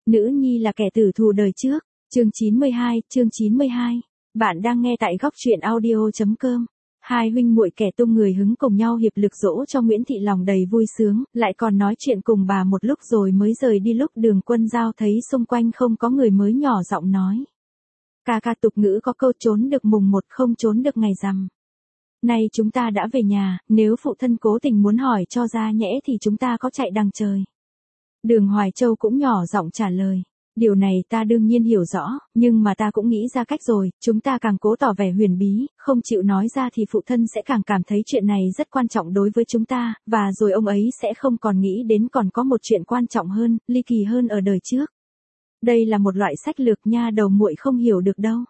Nữ nhi là kẻ tử thù đời trước. Chương 92. Bạn đang nghe tại góc truyện audio.com. Hai huynh muội kẻ tung người hứng cùng nhau hiệp lực dỗ cho Nguyễn Thị lòng đầy vui sướng, lại còn nói chuyện cùng bà một lúc rồi mới rời đi. Lúc Đường Quân Dao thấy xung quanh không có người mới nhỏ giọng nói. Ca tục ngữ có câu trốn được mùng 1 không trốn được ngày rằm. Nay chúng ta đã về nhà, nếu phụ thân cố tình muốn hỏi cho ra nhẽ thì chúng ta có chạy đằng trời. Đường Hoài Châu cũng nhỏ giọng trả lời. Điều này ta đương nhiên hiểu rõ, nhưng mà ta cũng nghĩ ra cách rồi, chúng ta càng cố tỏ vẻ huyền bí, không chịu nói ra thì phụ thân sẽ càng cảm thấy chuyện này rất quan trọng đối với chúng ta, và rồi ông ấy sẽ không còn nghĩ đến còn có một chuyện quan trọng hơn, ly kỳ hơn ở đời trước. Đây là một loại sách lược nha đầu muội không hiểu được đâu.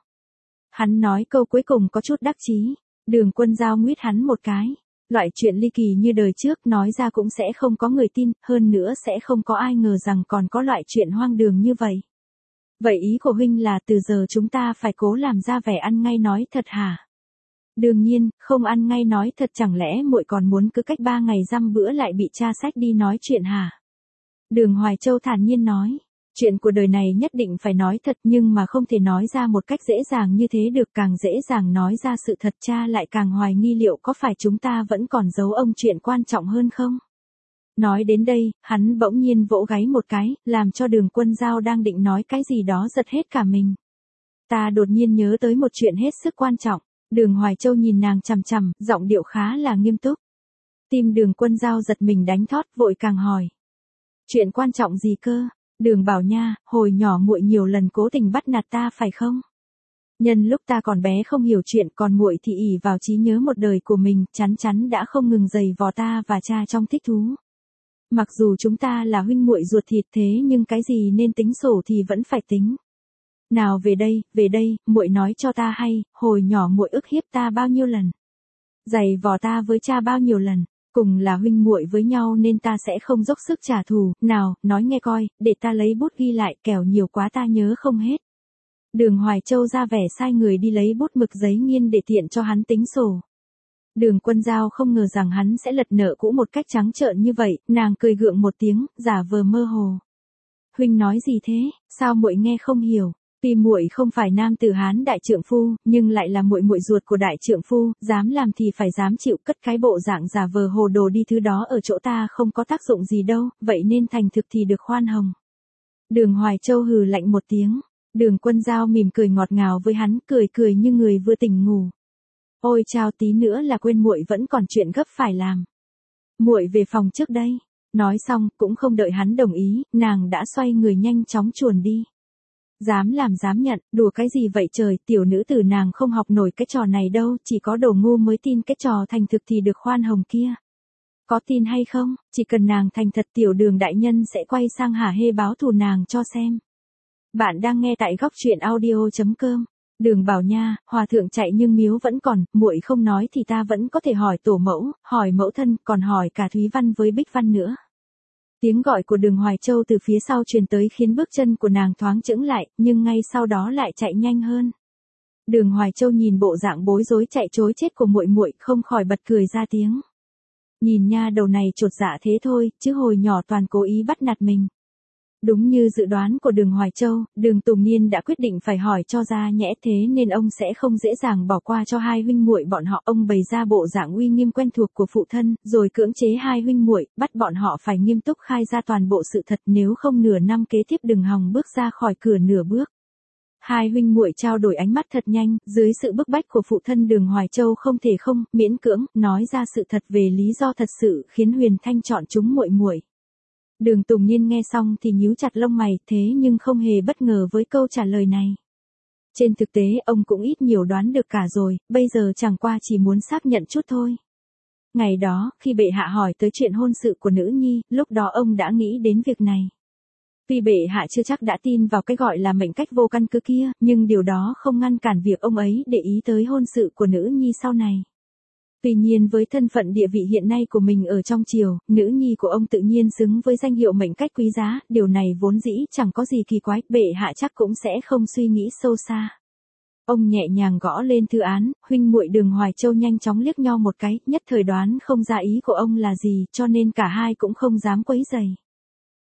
Hắn nói câu cuối cùng có chút đắc chí. Đường Quân Dao nguyết hắn một cái. Loại chuyện ly kỳ như đời trước nói ra cũng sẽ không có người tin, hơn nữa sẽ không có ai ngờ rằng còn có loại chuyện hoang đường như vậy. Vậy ý của huynh là từ giờ chúng ta phải cố làm ra vẻ ăn ngay nói thật hả? Đương nhiên, không ăn ngay nói thật, chẳng lẽ muội còn muốn cứ cách 3 ngày dăm bữa lại bị cha xách đi nói chuyện hả? Đường Hoài Châu thản nhiên nói. Chuyện của đời này nhất định phải nói thật, nhưng mà không thể nói ra một cách dễ dàng như thế được, càng dễ dàng nói ra sự thật cha lại càng hoài nghi liệu có phải chúng ta vẫn còn giấu ông chuyện quan trọng hơn không. Nói đến đây, hắn bỗng nhiên vỗ gáy một cái, làm cho Đường Quân Dao đang định nói cái gì đó giật hết cả mình. Ta đột nhiên nhớ tới một chuyện hết sức quan trọng. Đường Hoài Châu nhìn nàng chằm chằm, giọng điệu khá là nghiêm túc. Tim Đường Quân Dao giật mình đánh thót, vội càng hỏi. Chuyện quan trọng gì cơ? Đường Bảo nha, hồi nhỏ muội nhiều lần cố tình bắt nạt ta phải không? Nhân lúc ta còn bé không hiểu chuyện, còn muội thì ỷ vào trí nhớ một đời của mình, chắn đã không ngừng giày vò ta và cha trong thích thú. Mặc dù chúng ta là huynh muội ruột thịt thế nhưng cái gì nên tính sổ thì vẫn phải tính. Nào về đây, muội nói cho ta hay, hồi nhỏ muội ức hiếp ta bao nhiêu lần? Giày vò ta với cha bao nhiêu lần? Cùng là huynh muội với nhau nên ta sẽ không dốc sức trả thù, nào, nói nghe coi, để ta lấy bút ghi lại, kẻo nhiều quá ta nhớ không hết. Đường Hoài Châu ra vẻ sai người đi lấy bút mực giấy nghiên để tiện cho hắn tính sổ. Đường Quân Dao không ngờ rằng hắn sẽ lật nợ cũ một cách trắng trợn như vậy, nàng cười gượng một tiếng, giả vờ mơ hồ. Huynh nói gì thế, sao muội nghe không hiểu? Tuy muội không phải nam tử Hán đại trượng phu, nhưng lại là muội muội ruột của đại trượng phu, dám làm thì phải dám chịu, cất cái bộ dạng giả vờ hồ đồ đi, thứ đó ở chỗ ta không có tác dụng gì đâu, vậy nên thành thực thì được khoan hồng. Đường Hoài Châu hừ lạnh một tiếng. Đường Quân Dao mỉm cười ngọt ngào với hắn, cười như người vừa tỉnh ngủ. Ôi chao, tí nữa là quên, muội vẫn còn chuyện gấp phải làm. Muội về phòng trước đây. Nói xong, cũng không đợi hắn đồng ý, nàng đã xoay người nhanh chóng chuồn đi. Dám làm dám nhận, đùa cái gì vậy trời, tiểu nữ tử nàng không học nổi cái trò này đâu, chỉ có đồ ngu mới tin cái trò thành thực thì được khoan hồng kia. Có tin hay không, chỉ cần nàng thành thật, tiểu Đường đại nhân sẽ quay sang hả hê báo thù nàng cho xem. Bạn đang nghe tại góc truyện audio.com. Đường Bảo nha, hòa thượng chạy nhưng miếu vẫn còn, muội không nói thì ta vẫn có thể hỏi tổ mẫu, hỏi mẫu thân, còn hỏi cả Thúy Văn với Bích Văn nữa. Tiếng gọi của Đường Hoài Châu từ phía sau truyền tới khiến bước chân của nàng thoáng chững lại, nhưng ngay sau đó lại chạy nhanh hơn. Đường Hoài Châu nhìn bộ dạng bối rối chạy trối chết của muội muội, không khỏi bật cười ra tiếng. Nhìn nha đầu này chột dạ thế thôi, chứ hồi nhỏ toàn cố ý bắt nạt mình. Đúng như dự đoán của Đường Hoài Châu, Đường Tùng Niên đã quyết định phải hỏi cho ra nhẽ, thế nên ông sẽ không dễ dàng bỏ qua cho hai huynh muội bọn họ. Ông bày ra bộ dạng uy nghiêm quen thuộc của phụ thân, rồi cưỡng chế hai huynh muội, bắt bọn họ phải nghiêm túc khai ra toàn bộ sự thật, nếu không nửa năm kế tiếp đừng hòng bước ra khỏi cửa nửa bước. Hai huynh muội trao đổi ánh mắt thật nhanh, dưới sự bức bách của phụ thân Đường Hoài Châu không thể không miễn cưỡng nói ra sự thật về lý do thật sự khiến Huyền Thanh chọn chúng muội muội. Đường Tùng Niên nghe xong thì nhíu chặt lông mày, thế nhưng không hề bất ngờ với câu trả lời này. Trên thực tế ông cũng ít nhiều đoán được cả rồi, bây giờ chẳng qua chỉ muốn xác nhận chút thôi. Ngày đó, khi bệ hạ hỏi tới chuyện hôn sự của nữ nhi, lúc đó ông đã nghĩ đến việc này. Tuy bệ hạ chưa chắc đã tin vào cái gọi là mệnh cách vô căn cứ kia, nhưng điều đó không ngăn cản việc ông ấy để ý tới hôn sự của nữ nhi sau này. Tuy nhiên với thân phận địa vị hiện nay của mình ở trong triều, nữ nhi của ông tự nhiên xứng với danh hiệu mệnh cách quý giá, điều này vốn dĩ chẳng có gì kỳ quái, bệ hạ chắc cũng sẽ không suy nghĩ sâu xa. Ông nhẹ nhàng gõ lên thư án, huynh muội Đường Hoài Châu nhanh chóng liếc nhau một cái, nhất thời đoán không ra ý của ông là gì, cho nên cả hai cũng không dám quấy rầy.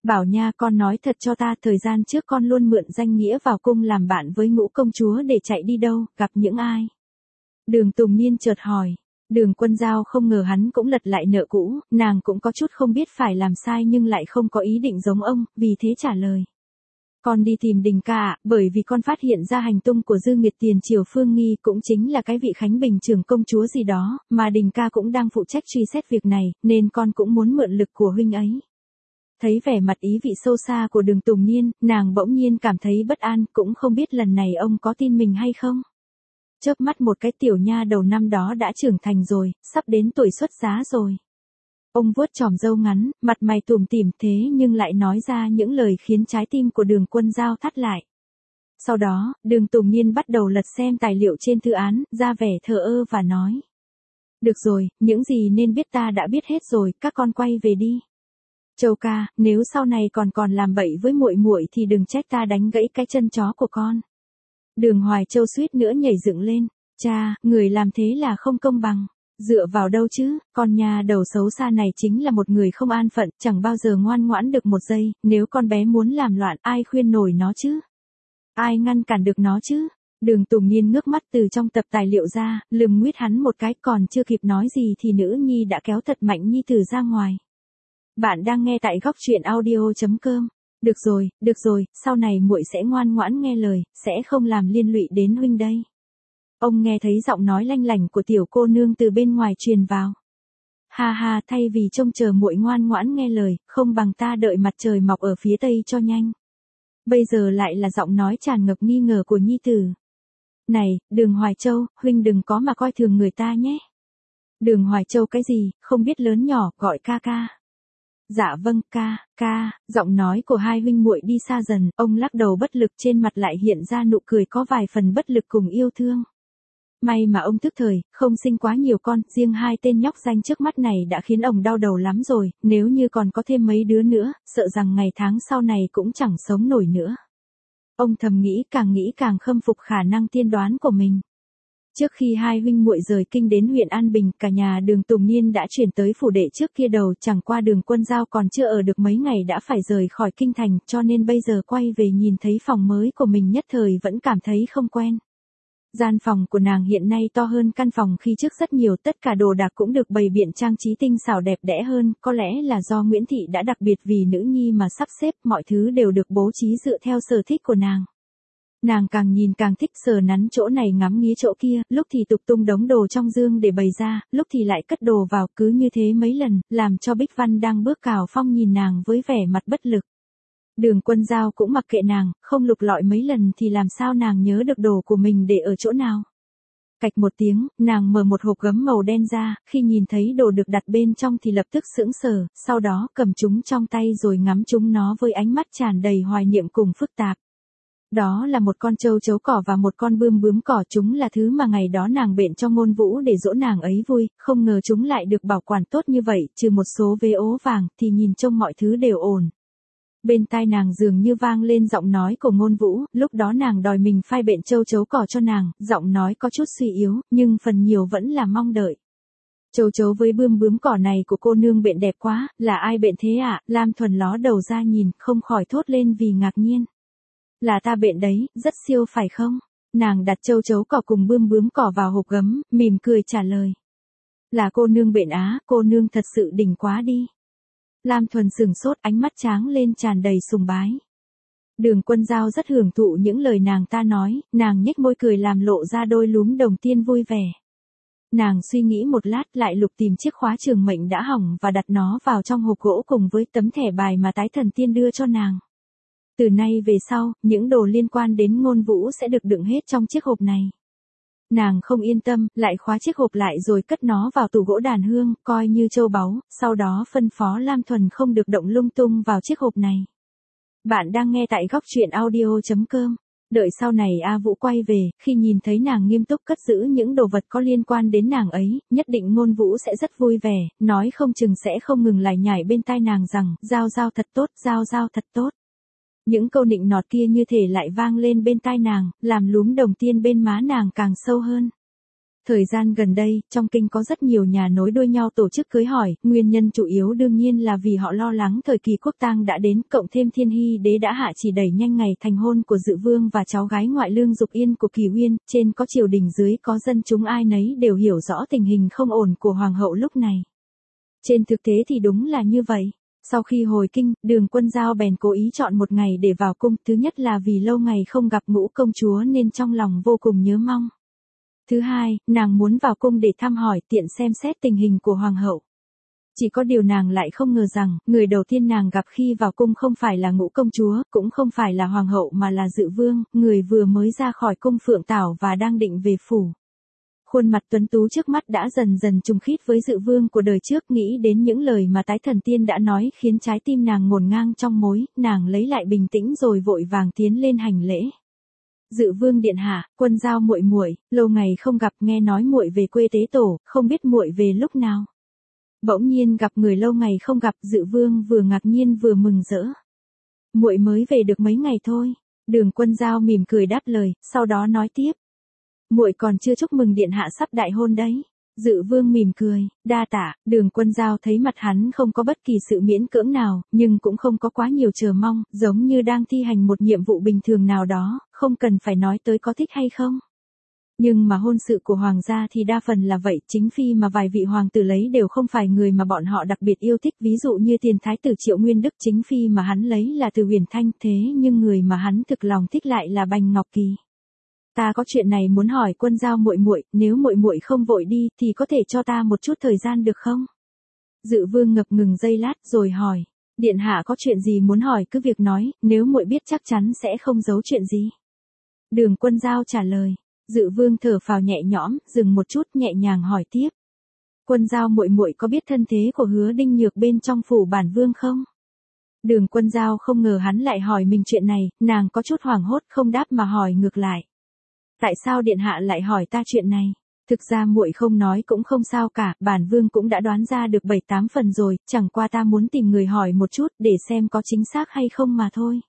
Bảo nha, con nói thật cho ta, thời gian trước con luôn mượn danh nghĩa vào cung làm bạn với Ngũ công chúa để chạy đi đâu, gặp những ai? Đường Tùng Niên chợt hỏi. Đường Quân Giao không ngờ hắn cũng lật lại nợ cũ, nàng cũng có chút không biết phải làm sai nhưng lại không có ý định giống ông, vì thế trả lời. Con đi tìm Đình ca ạ, bởi vì con phát hiện ra hành tung của Dư Nguyệt tiền triều Phương Nghi, cũng chính là cái vị Khánh Bình trưởng công chúa gì đó, mà Đình ca cũng đang phụ trách truy xét việc này, nên con cũng muốn mượn lực của huynh ấy. Thấy vẻ mặt ý vị sâu xa của Đường Tùng Niên, nàng bỗng nhiên cảm thấy bất an, cũng không biết lần này ông có tin mình hay không. Chớp mắt một cái, tiểu nha đầu năm đó đã trưởng thành rồi, sắp đến tuổi xuất giá rồi. Ông vuốt chòm râu ngắn, mặt mày tủm tỉm, thế nhưng lại nói ra những lời khiến trái tim của Đường Quân Giao thắt lại. Sau đó, Đường Tùng Niên bắt đầu lật xem tài liệu trên thư án, ra vẻ thờ ơ và nói. Được rồi, những gì nên biết ta đã biết hết rồi, các con quay về đi. Châu ca, nếu sau này còn làm bậy với muội muội thì đừng trách ta đánh gãy cái chân chó của con. Đường Hoài Châu suýt nữa nhảy dựng lên. Cha, người làm thế là không công bằng. Dựa vào đâu chứ, con nhà đầu xấu xa này chính là một người không an phận, chẳng bao giờ ngoan ngoãn được một giây, nếu con bé muốn làm loạn, ai khuyên nổi nó chứ? Ai ngăn cản được nó chứ? Đường Tùng Niên ngước mắt từ trong tập tài liệu ra, lườm nguyết hắn một cái, còn chưa kịp nói gì thì nữ nhi đã kéo thật mạnh nhi tử ra ngoài. Bạn đang nghe tại góc truyện audio.com. Được rồi, sau này muội sẽ ngoan ngoãn nghe lời, sẽ không làm liên lụy đến huynh đây. Ông nghe thấy giọng nói lanh lảnh của tiểu cô nương từ bên ngoài truyền vào. Ha ha, thay vì trông chờ muội ngoan ngoãn nghe lời, không bằng ta đợi mặt trời mọc ở phía tây cho nhanh. Bây giờ lại là giọng nói tràn ngập nghi ngờ của nhi tử. Này, Đường Hoài Châu, huynh đừng có mà coi thường người ta nhé. Đường Hoài Châu cái gì, không biết lớn nhỏ, gọi ca ca. Dạ vâng, ca, giọng nói của hai huynh muội đi xa dần, ông lắc đầu bất lực, trên mặt lại hiện ra nụ cười có vài phần bất lực cùng yêu thương. May mà ông tức thời, không sinh quá nhiều con, riêng hai tên nhóc danh trước mắt này đã khiến ông đau đầu lắm rồi, nếu như còn có thêm mấy đứa nữa, sợ rằng ngày tháng sau này cũng chẳng sống nổi nữa. Ông thầm nghĩ càng khâm phục khả năng tiên đoán của mình. Trước khi hai huynh muội rời kinh đến huyện An Bình, cả nhà Đường Tùng Niên đã chuyển tới phủ đệ trước kia đầu, chẳng qua Đường Quân Giao còn chưa ở được mấy ngày đã phải rời khỏi kinh thành, cho nên bây giờ quay về nhìn thấy phòng mới của mình nhất thời vẫn cảm thấy không quen. Gian phòng của nàng hiện nay to hơn căn phòng khi trước rất nhiều, tất cả đồ đạc cũng được bày biện trang trí tinh xảo đẹp đẽ hơn, có lẽ là do Nguyễn Thị đã đặc biệt vì nữ nhi mà sắp xếp, mọi thứ đều được bố trí dựa theo sở thích của nàng. Nàng càng nhìn càng thích, sờ nắn chỗ này ngắm nghía chỗ kia, lúc thì tục tung đống đồ trong giường để bày ra, lúc thì lại cất đồ vào, cứ như thế mấy lần, làm cho Bích Văn đang bước cào phong nhìn nàng với vẻ mặt bất lực. Đường Quân Giao cũng mặc kệ nàng, không lục lọi mấy lần thì làm sao nàng nhớ được đồ của mình để ở chỗ nào. Cạch một tiếng, nàng mở một hộp gấm màu đen ra, khi nhìn thấy đồ được đặt bên trong thì lập tức sững sờ, sau đó cầm chúng trong tay rồi ngắm chúng nó với ánh mắt tràn đầy hoài niệm cùng phức tạp. Đó là một con trâu chấu cỏ và một con bướm cỏ, chúng là thứ mà ngày đó nàng bện cho Ngôn Vũ để dỗ nàng ấy vui, không ngờ chúng lại được bảo quản tốt như vậy, trừ một số vế ố vàng, thì nhìn trông mọi thứ đều ổn. Bên tai nàng dường như vang lên giọng nói của Ngôn Vũ, lúc đó nàng đòi mình phai bện trâu chấu cỏ cho nàng, giọng nói có chút suy yếu, nhưng phần nhiều vẫn là mong đợi. Trâu chấu với bướm cỏ này của cô nương bện đẹp quá, là ai bện thế ạ? Lam Thuần ló đầu ra nhìn, không khỏi thốt lên vì ngạc nhiên. Là ta bện đấy, rất siêu phải không? Nàng đặt trâu chấu cỏ cùng bướm cỏ vào hộp gấm, mỉm cười trả lời. Là cô nương bện á, cô nương thật sự đỉnh quá đi. Lam Thuần sửng sốt, ánh mắt tráng lên tràn đầy sùng bái. Đường Quân Giao rất hưởng thụ những lời nàng ta nói, nàng nhếch môi cười làm lộ ra đôi lúm đồng tiền vui vẻ. Nàng suy nghĩ một lát lại lục tìm chiếc khóa trường mệnh đã hỏng và đặt nó vào trong hộp gỗ cùng với tấm thẻ bài mà Tái Thần Tiên đưa cho nàng. Từ nay về sau, những đồ liên quan đến Ngôn Vũ sẽ được đựng hết trong chiếc hộp này. Nàng không yên tâm, lại khóa chiếc hộp lại rồi cất nó vào tủ gỗ đàn hương, coi như châu báu, sau đó phân phó Lam Thuần không được động lung tung vào chiếc hộp này. Bạn đang nghe tại góc truyện audio.com. Đợi sau này A Vũ quay về, khi nhìn thấy nàng nghiêm túc cất giữ những đồ vật có liên quan đến nàng ấy, nhất định Ngôn Vũ sẽ rất vui vẻ, nói không chừng sẽ không ngừng lải nhải bên tai nàng rằng, Giao thật tốt, Giao thật tốt. Những câu nịnh nọt kia như thể lại vang lên bên tai nàng, làm lúm đồng tiền bên má nàng càng sâu hơn. Thời gian gần đây, trong kinh có rất nhiều nhà nối đuôi nhau tổ chức cưới hỏi, nguyên nhân chủ yếu đương nhiên là vì họ lo lắng thời kỳ quốc tang đã đến, cộng thêm Thiên Hy đế đã hạ chỉ đẩy nhanh ngày thành hôn của Dự Vương và cháu gái ngoại Lương Dục Yên của Kỳ Uyên, trên có triều đình dưới có dân chúng ai nấy đều hiểu rõ tình hình không ổn của hoàng hậu lúc này. Trên thực tế thì đúng là như vậy. Sau khi hồi kinh, Đường Quân Dao bèn cố ý chọn một ngày để vào cung, thứ nhất là vì lâu ngày không gặp Ngũ công chúa nên trong lòng vô cùng nhớ mong. Thứ hai, nàng muốn vào cung để thăm hỏi tiện xem xét tình hình của hoàng hậu. Chỉ có điều nàng lại không ngờ rằng, người đầu tiên nàng gặp khi vào cung không phải là Ngũ công chúa, cũng không phải là hoàng hậu mà là Dự Vương, người vừa mới ra khỏi cung Phượng Tảo và đang định về phủ. Khuôn mặt tuấn tú trước mắt đã dần dần trùng khít với Dự Vương của đời trước, nghĩ đến những lời mà Tái Thần Tiên đã nói khiến trái tim nàng ngổn ngang trong mối, nàng lấy lại bình tĩnh rồi vội vàng tiến lên hành lễ. Dự Vương điện hạ, Quân Dao muội muội, lâu ngày không gặp, nghe nói muội về quê tế tổ, không biết muội về lúc nào. Bỗng nhiên gặp người lâu ngày không gặp, Dự Vương vừa ngạc nhiên vừa mừng rỡ. Muội mới về được mấy ngày thôi. Đường Quân Dao mỉm cười đáp lời, sau đó nói tiếp. Muội còn chưa chúc mừng điện hạ sắp đại hôn đấy. Dự Vương mỉm cười, đa tạ. Đường Quân Dao thấy mặt hắn không có bất kỳ sự miễn cưỡng nào, nhưng cũng không có quá nhiều chờ mong, giống như đang thi hành một nhiệm vụ bình thường nào đó, không cần phải nói tới có thích hay không. Nhưng mà hôn sự của hoàng gia thì đa phần là vậy, chính phi mà vài vị hoàng tử lấy đều không phải người mà bọn họ đặc biệt yêu thích, ví dụ như tiền thái tử Triệu Nguyên Đức, chính phi mà hắn lấy là Từ Huyền Thanh, thế nhưng người mà hắn thực lòng thích lại là Bành Ngọc Kỳ. Ta có chuyện này muốn hỏi Quân Dao muội muội, nếu muội muội không vội đi thì có thể cho ta một chút thời gian được không? Dự Vương ngập ngừng giây lát rồi hỏi, điện hạ có chuyện gì muốn hỏi cứ việc nói, nếu muội biết chắc chắn sẽ không giấu chuyện gì. Đường Quân Dao trả lời. Dự Vương thở phào nhẹ nhõm, dừng một chút nhẹ nhàng hỏi tiếp. Quân Dao muội muội có biết thân thế của Hứa Đinh Nhược bên trong phủ bản vương không? Đường Quân Dao không ngờ hắn lại hỏi mình chuyện này, nàng có chút hoảng hốt không đáp mà hỏi ngược lại. Tại sao điện hạ lại hỏi ta chuyện này? Thực ra muội không nói cũng không sao cả, bản vương cũng đã đoán ra được 7-8 phần rồi, chẳng qua ta muốn tìm người hỏi một chút để xem có chính xác hay không mà thôi.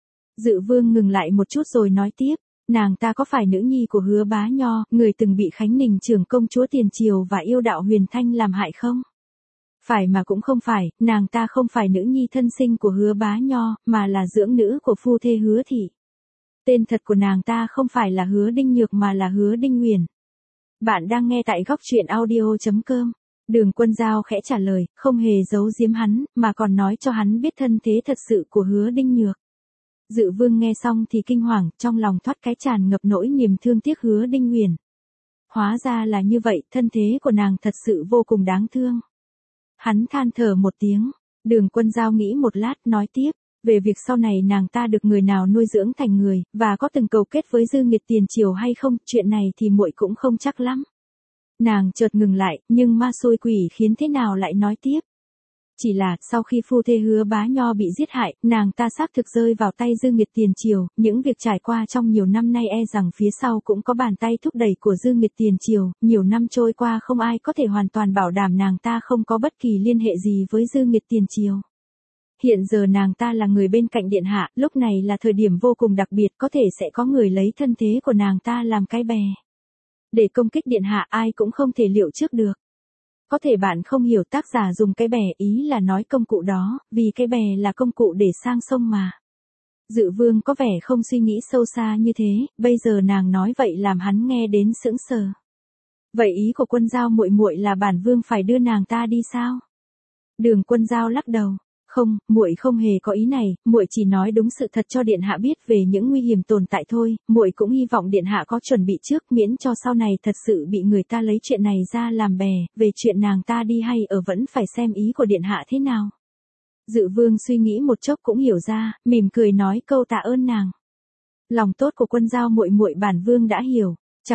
Dự Vương ngừng lại một chút rồi nói tiếp. Nàng ta có phải nữ nhi của Hứa Bá Nho, người từng bị Khánh Ninh trưởng công chúa tiền triều và yêu đạo Huyền Thanh làm hại không? Phải mà cũng không phải, nàng ta không phải nữ nhi thân sinh của Hứa Bá Nho, mà là dưỡng nữ của phu thê Hứa Thị. Tên thật của nàng ta không phải là Hứa Đinh Nhược mà là Hứa Đinh Huyền. Bạn đang nghe tại góc truyện audio.com. Đường Quân Dao khẽ trả lời, không hề giấu giếm hắn, mà còn nói cho hắn biết thân thế thật sự của Hứa Đinh Nhược. Dự Vương nghe xong thì kinh hoàng, trong lòng thoát cái tràn ngập nỗi niềm thương tiếc Hứa Đinh Huyền. Hóa ra là như vậy, thân thế của nàng thật sự vô cùng đáng thương. Hắn than thở một tiếng, Đường Quân Dao nghĩ một lát nói tiếp, về việc sau này nàng ta được người nào nuôi dưỡng thành người, và có từng cầu kết với Dư Nghiệt tiền triều hay không, chuyện này thì muội cũng không chắc lắm. Nàng chợt ngừng lại, nhưng ma xui quỷ khiến thế nào lại nói tiếp. Chỉ là, sau khi phu thê Hứa Bá Nho bị giết hại, nàng ta xác thực rơi vào tay Dư Nghiệt tiền triều, những việc trải qua trong nhiều năm nay e rằng phía sau cũng có bàn tay thúc đẩy của Dư Nghiệt tiền triều, nhiều năm trôi qua không ai có thể hoàn toàn bảo đảm nàng ta không có bất kỳ liên hệ gì với Dư Nghiệt tiền triều. Hiện giờ nàng ta là người bên cạnh điện hạ, lúc này là thời điểm vô cùng đặc biệt, có thể sẽ có người lấy thân thế của nàng ta làm cái bè. Để công kích điện hạ ai cũng không thể liệu trước được. Có thể bạn không hiểu tác giả dùng cái bè ý là nói công cụ đó, vì cái bè là công cụ để sang sông mà. Dự Vương có vẻ không suy nghĩ sâu xa như thế, bây giờ nàng nói vậy làm hắn nghe đến sững sờ. Vậy ý của Quân Dao muội muội là bản vương phải đưa nàng ta đi sao? Đường Quân Dao lắc đầu. Không, muội không hề có ý này, muội chỉ nói đúng sự thật cho điện hạ biết về những nguy hiểm tồn tại thôi, muội cũng hy vọng điện hạ có chuẩn bị trước, miễn cho sau này thật sự bị người ta lấy chuyện này ra làm bè, về chuyện nàng ta đi hay ở vẫn phải xem ý của điện hạ thế nào. Dự Vương suy nghĩ một chốc cũng hiểu ra, mỉm cười nói câu tạ ơn nàng. Lòng tốt của Quân Dao muội muội bản vương đã hiểu.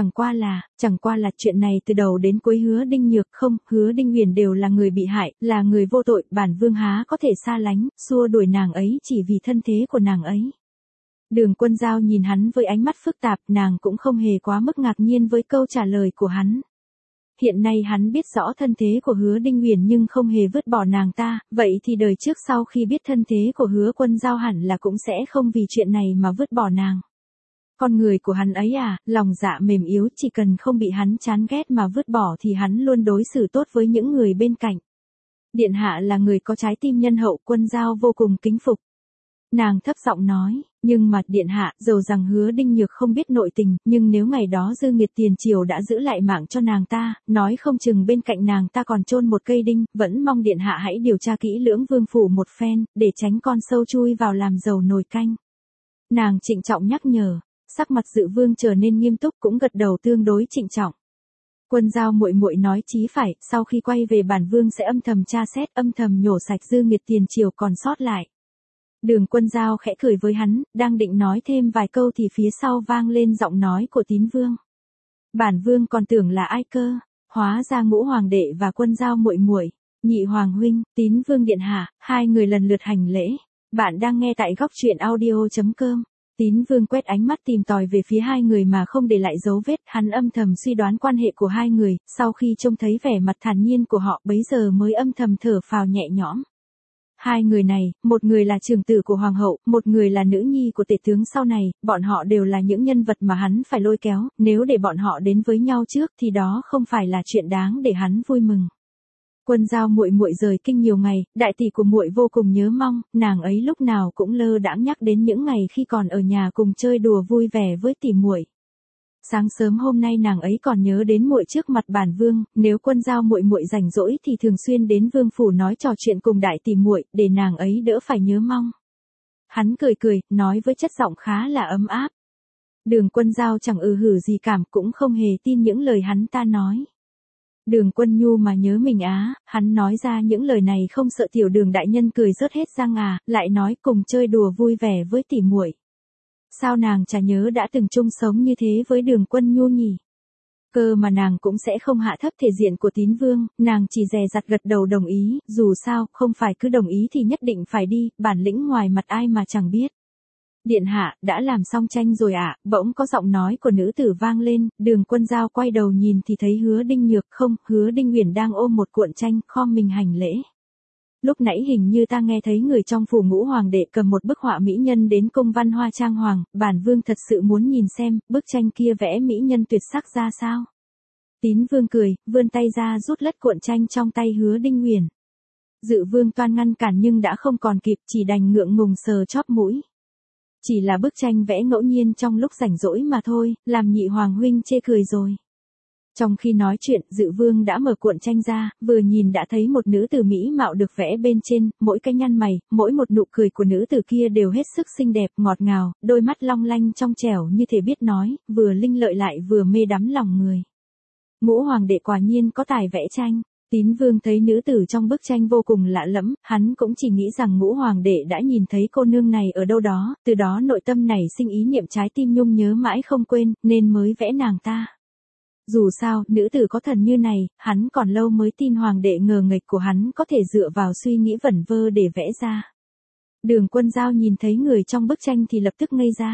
Chẳng qua là chuyện này từ đầu đến cuối Hứa Đinh Nhược không, Hứa Đinh Huyền đều là người bị hại, là người vô tội, bản vương há có thể xa lánh, xua đuổi nàng ấy chỉ vì thân thế của nàng ấy. Đường Quân Dao nhìn hắn với ánh mắt phức tạp, nàng cũng không hề quá mức ngạc nhiên với câu trả lời của hắn. Hiện nay hắn biết rõ thân thế của Hứa Đinh Huyền nhưng không hề vứt bỏ nàng ta, vậy thì đời trước sau khi biết thân thế của Hứa Quân Dao hẳn là cũng sẽ không vì chuyện này mà vứt bỏ nàng. Con người của hắn ấy à, lòng dạ mềm yếu, chỉ cần không bị hắn chán ghét mà vứt bỏ thì hắn luôn đối xử tốt với những người bên cạnh. Điện hạ là người có trái tim nhân hậu, Quân Dao vô cùng kính phục. Nàng thấp giọng nói, nhưng mà điện hạ, dầu rằng Hứa Đinh Nhược không biết nội tình, nhưng nếu ngày đó Dư Nghiệt tiền triều đã giữ lại mạng cho nàng ta, nói không chừng bên cạnh nàng ta còn chôn một cây đinh, vẫn mong điện hạ hãy điều tra kỹ lưỡng vương phủ một phen, để tránh con sâu chui vào làm dầu nồi canh. Nàng trịnh trọng nhắc nhở, sắc mặt Dự Vương trở nên nghiêm túc, cũng gật đầu tương đối trịnh trọng. Quân Dao muội muội nói chí phải, sau khi quay về bản vương sẽ âm thầm tra xét, âm thầm nhổ sạch Dư Nghiệt tiền triều còn sót lại. Đường Quân Dao khẽ cười với hắn, đang định nói thêm vài câu thì phía sau vang lên giọng nói của Tín Vương. Bản vương còn tưởng là ai cơ, hóa ra Ngũ hoàng đệ và Quân Dao muội muội. Nhị hoàng huynh, Tín Vương điện hạ, hai người lần lượt hành lễ. Bạn đang nghe tại góc truyện audio.com. Tín Vương quét ánh mắt tìm tòi về phía hai người mà không để lại dấu vết, hắn âm thầm suy đoán quan hệ của hai người, sau khi trông thấy vẻ mặt thản nhiên của họ bấy giờ mới âm thầm thở phào nhẹ nhõm. Hai người này, một người là trưởng tử của hoàng hậu, một người là nữ nhi của tể tướng sau này, bọn họ đều là những nhân vật mà hắn phải lôi kéo, nếu để bọn họ đến với nhau trước thì đó không phải là chuyện đáng để hắn vui mừng. Quân Dao muội muội rời kinh nhiều ngày, đại tỷ của muội vô cùng nhớ mong, nàng ấy lúc nào cũng lơ đãng nhắc đến những ngày khi còn ở nhà cùng chơi đùa vui vẻ với tỷ muội. Sáng sớm hôm nay nàng ấy còn nhớ đến muội trước mặt bản vương, nếu Quân Dao muội muội rảnh rỗi thì thường xuyên đến vương phủ nói trò chuyện cùng đại tỷ muội, để nàng ấy đỡ phải nhớ mong. Hắn cười cười, nói với chất giọng khá là ấm áp. Đường Quân Dao chẳng hử gì cảm, cũng không hề tin những lời hắn ta nói. Đường Quân Nhu mà nhớ mình á, hắn nói ra những lời này không sợ tiểu Đường đại nhân cười rớt hết răng à, lại nói cùng chơi đùa vui vẻ với tỷ muội. Sao nàng chả nhớ đã từng chung sống như thế với Đường Quân Nhu nhỉ? Cơ mà nàng cũng sẽ không hạ thấp thể diện của Tín Vương, nàng chỉ dè dặt gật đầu đồng ý, dù sao, không phải cứ đồng ý thì nhất định phải đi, bản lĩnh ngoài mặt ai mà chẳng biết. Điện hạ, đã làm xong tranh rồi ạ, bỗng có giọng nói của nữ tử vang lên, Đường Quân Dao quay đầu nhìn thì thấy Hứa Đinh Nhược không, Hứa Đinh Uyển đang ôm một cuộn tranh, khom mình hành lễ. Lúc nãy hình như ta nghe thấy người trong phủ Ngũ hoàng đệ cầm một bức họa mỹ nhân đến cung Văn Hoa trang hoàng, bản vương thật sự muốn nhìn xem, bức tranh kia vẽ mỹ nhân tuyệt sắc ra sao. Tín Vương cười, vươn tay ra rút lất cuộn tranh trong tay Hứa Đinh Uyển. Dự Vương toan ngăn cản nhưng đã không còn kịp, chỉ đành ngượng ngùng sờ chóp mũi. Chỉ là bức tranh vẽ ngẫu nhiên trong lúc rảnh rỗi mà thôi, làm nhị hoàng huynh chê cười rồi. Trong khi nói chuyện, Dự Vương đã mở cuộn tranh ra, vừa nhìn đã thấy một nữ tử mỹ mạo được vẽ bên trên, mỗi cái nhăn mày, mỗi một nụ cười của nữ tử kia đều hết sức xinh đẹp, ngọt ngào, đôi mắt long lanh trong trẻo như thể biết nói, vừa linh lợi lại vừa mê đắm lòng người. Ngũ hoàng đệ quả nhiên có tài vẽ tranh. Tín Vương thấy nữ tử trong bức tranh vô cùng lạ lẫm, hắn cũng chỉ nghĩ rằng Ngũ hoàng đệ đã nhìn thấy cô nương này ở đâu đó, từ đó nội tâm nảy sinh ý niệm trái tim nhung nhớ mãi không quên, nên mới vẽ nàng ta. Dù sao, nữ tử có thần như này, hắn còn lâu mới tin hoàng đệ ngờ nghệch của hắn có thể dựa vào suy nghĩ vẩn vơ để vẽ ra. Đường Quân Dao nhìn thấy người trong bức tranh thì lập tức ngây ra.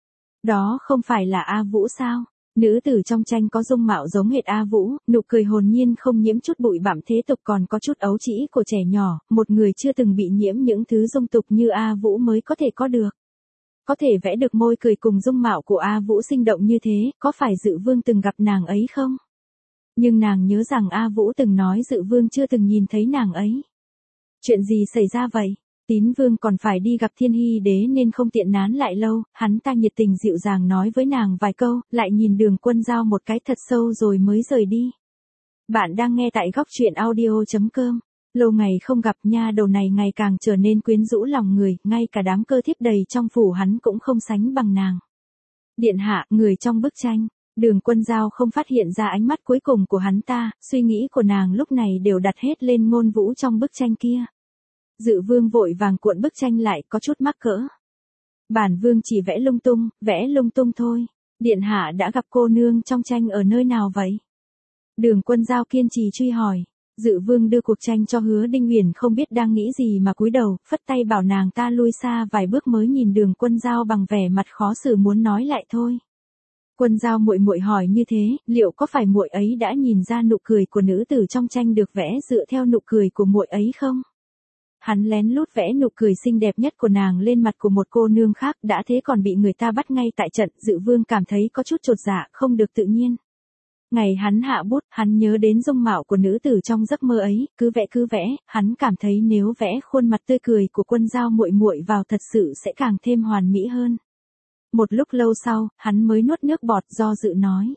Đó không phải là A Vũ sao? Nữ tử trong tranh có dung mạo giống hệt A Vũ, nụ cười hồn nhiên không nhiễm chút bụi bặm thế tục còn có chút ấu trĩ của trẻ nhỏ, một người chưa từng bị nhiễm những thứ dung tục như A Vũ mới có thể có được. Có thể vẽ được môi cười cùng dung mạo của A Vũ sinh động như thế, có phải Dự Vương từng gặp nàng ấy không? Nhưng nàng nhớ rằng A Vũ từng nói Dự Vương chưa từng nhìn thấy nàng ấy. Chuyện gì xảy ra vậy? Tín Vương còn phải đi gặp Thiên Hy đế nên không tiện nán lại lâu, hắn ta nhiệt tình dịu dàng nói với nàng vài câu, lại nhìn Đường Quân Dao một cái thật sâu rồi mới rời đi. Bạn đang nghe tại góc truyện audio.com. Lâu ngày không gặp nha đầu này ngày càng trở nên quyến rũ lòng người, ngay cả đám cơ thiếp đầy trong phủ hắn cũng không sánh bằng nàng. Điện hạ, người trong bức tranh. Đường Quân Dao không phát hiện ra ánh mắt cuối cùng của hắn ta, suy nghĩ của nàng lúc này đều đặt hết lên Ngôn Vũ trong bức tranh kia. Dự Vương vội vàng cuộn bức tranh lại, có chút mắc cỡ. Bản vương chỉ vẽ lung tung thôi. Điện hạ đã gặp cô nương trong tranh ở nơi nào vậy? Đường Quân Dao kiên trì truy hỏi. Dự Vương đưa cuộc tranh cho Hứa Đinh Uyển không biết đang nghĩ gì mà cúi đầu, phất tay bảo nàng ta lui xa vài bước mới nhìn Đường Quân Dao bằng vẻ mặt khó xử muốn nói lại thôi. Quân Dao muội muội hỏi như thế, liệu có phải muội ấy đã nhìn ra nụ cười của nữ tử trong tranh được vẽ dựa theo nụ cười của muội ấy không? Hắn lén lút vẽ nụ cười xinh đẹp nhất của nàng lên mặt của một cô nương khác, đã thế còn bị người ta bắt ngay tại trận. Dự Vương cảm thấy có chút chột dạ, không được tự nhiên. Ngày hắn hạ bút, hắn nhớ đến dung mạo của nữ tử trong giấc mơ ấy, cứ vẽ, hắn cảm thấy nếu vẽ khuôn mặt tươi cười của Quân Dao muội muội vào thật sự sẽ càng thêm hoàn mỹ hơn. Một lúc lâu sau, hắn mới nuốt nước bọt do dự nói.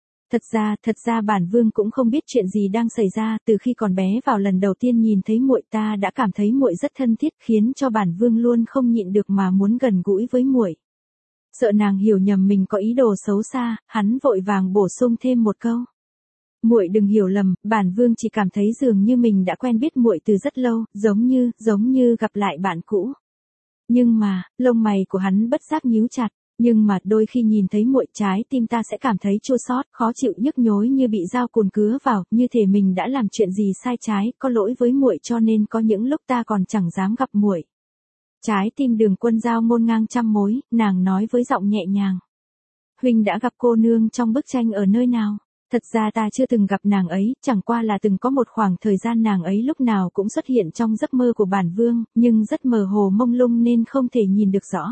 Thật ra bản vương cũng không biết chuyện gì đang xảy ra, từ khi còn bé vào lần đầu tiên nhìn thấy muội ta đã cảm thấy muội rất thân thiết, khiến cho bản vương luôn không nhịn được mà muốn gần gũi với muội. Sợ nàng hiểu nhầm mình có ý đồ xấu xa, hắn vội vàng bổ sung thêm một câu. Muội đừng hiểu lầm, bản vương chỉ cảm thấy dường như mình đã quen biết muội từ rất lâu, giống như gặp lại bạn cũ. Nhưng mà, lông mày của hắn bất giác nhíu chặt. Nhưng mà đôi khi nhìn thấy muội, trái tim ta sẽ cảm thấy chua xót, khó chịu, nhức nhối như bị dao cùn cứa vào, như thể mình đã làm chuyện gì sai trái, có lỗi với muội, cho nên có những lúc ta còn chẳng dám gặp muội. Trái tim Đường Quân Dao ngổn ngang trăm mối, nàng nói với giọng nhẹ nhàng. Huynh đã gặp cô nương trong bức tranh ở nơi nào? Thật ra ta chưa từng gặp nàng ấy, chẳng qua là từng có một khoảng thời gian nàng ấy lúc nào cũng xuất hiện trong giấc mơ của bản vương, nhưng rất mờ hồ mông lung nên không thể nhìn được rõ.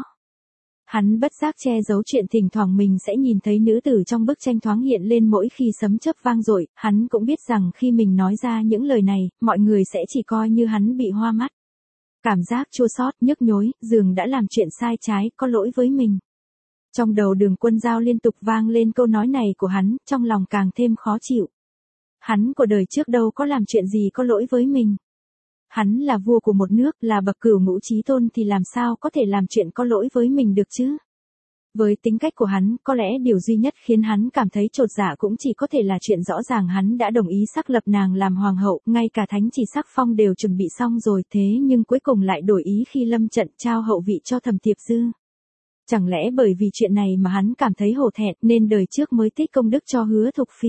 Hắn bất giác che giấu chuyện thỉnh thoảng mình sẽ nhìn thấy nữ tử trong bức tranh thoáng hiện lên mỗi khi sấm chớp vang dội, hắn cũng biết rằng khi mình nói ra những lời này, mọi người sẽ chỉ coi như hắn bị hoa mắt. Cảm giác chua xót, nhức nhối, dường đã làm chuyện sai trái, có lỗi với mình. Trong đầu Đường Quân Dao liên tục vang lên câu nói này của hắn, trong lòng càng thêm khó chịu. Hắn của đời trước đâu có làm chuyện gì có lỗi với mình. Hắn là vua của một nước, là bậc cửu ngũ chí tôn thì làm sao có thể làm chuyện có lỗi với mình được chứ? Với tính cách của hắn, có lẽ điều duy nhất khiến hắn cảm thấy chột dạ cũng chỉ có thể là chuyện rõ ràng hắn đã đồng ý xác lập nàng làm hoàng hậu, ngay cả thánh chỉ sắc phong đều chuẩn bị xong rồi, thế nhưng cuối cùng lại đổi ý khi lâm trận trao hậu vị cho Thẩm Tiệp Dư. Chẳng lẽ bởi vì chuyện này mà hắn cảm thấy hổ thẹn nên đời trước mới tích công đức cho Hứa Thục Phi?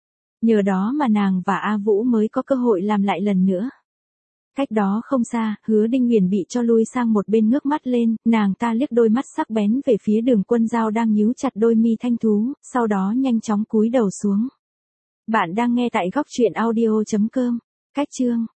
Nhờ đó mà nàng và A Vũ mới có cơ hội làm lại lần nữa. Cách đó không xa, Hứa Đinh Huyền bị cho lui sang một bên ngước mắt lên, nàng ta liếc đôi mắt sắc bén về phía Đường Quân Dao đang nhíu chặt đôi mi thanh tú, sau đó nhanh chóng cúi đầu xuống. Bạn đang nghe tại góc truyện audio.com. Cách chương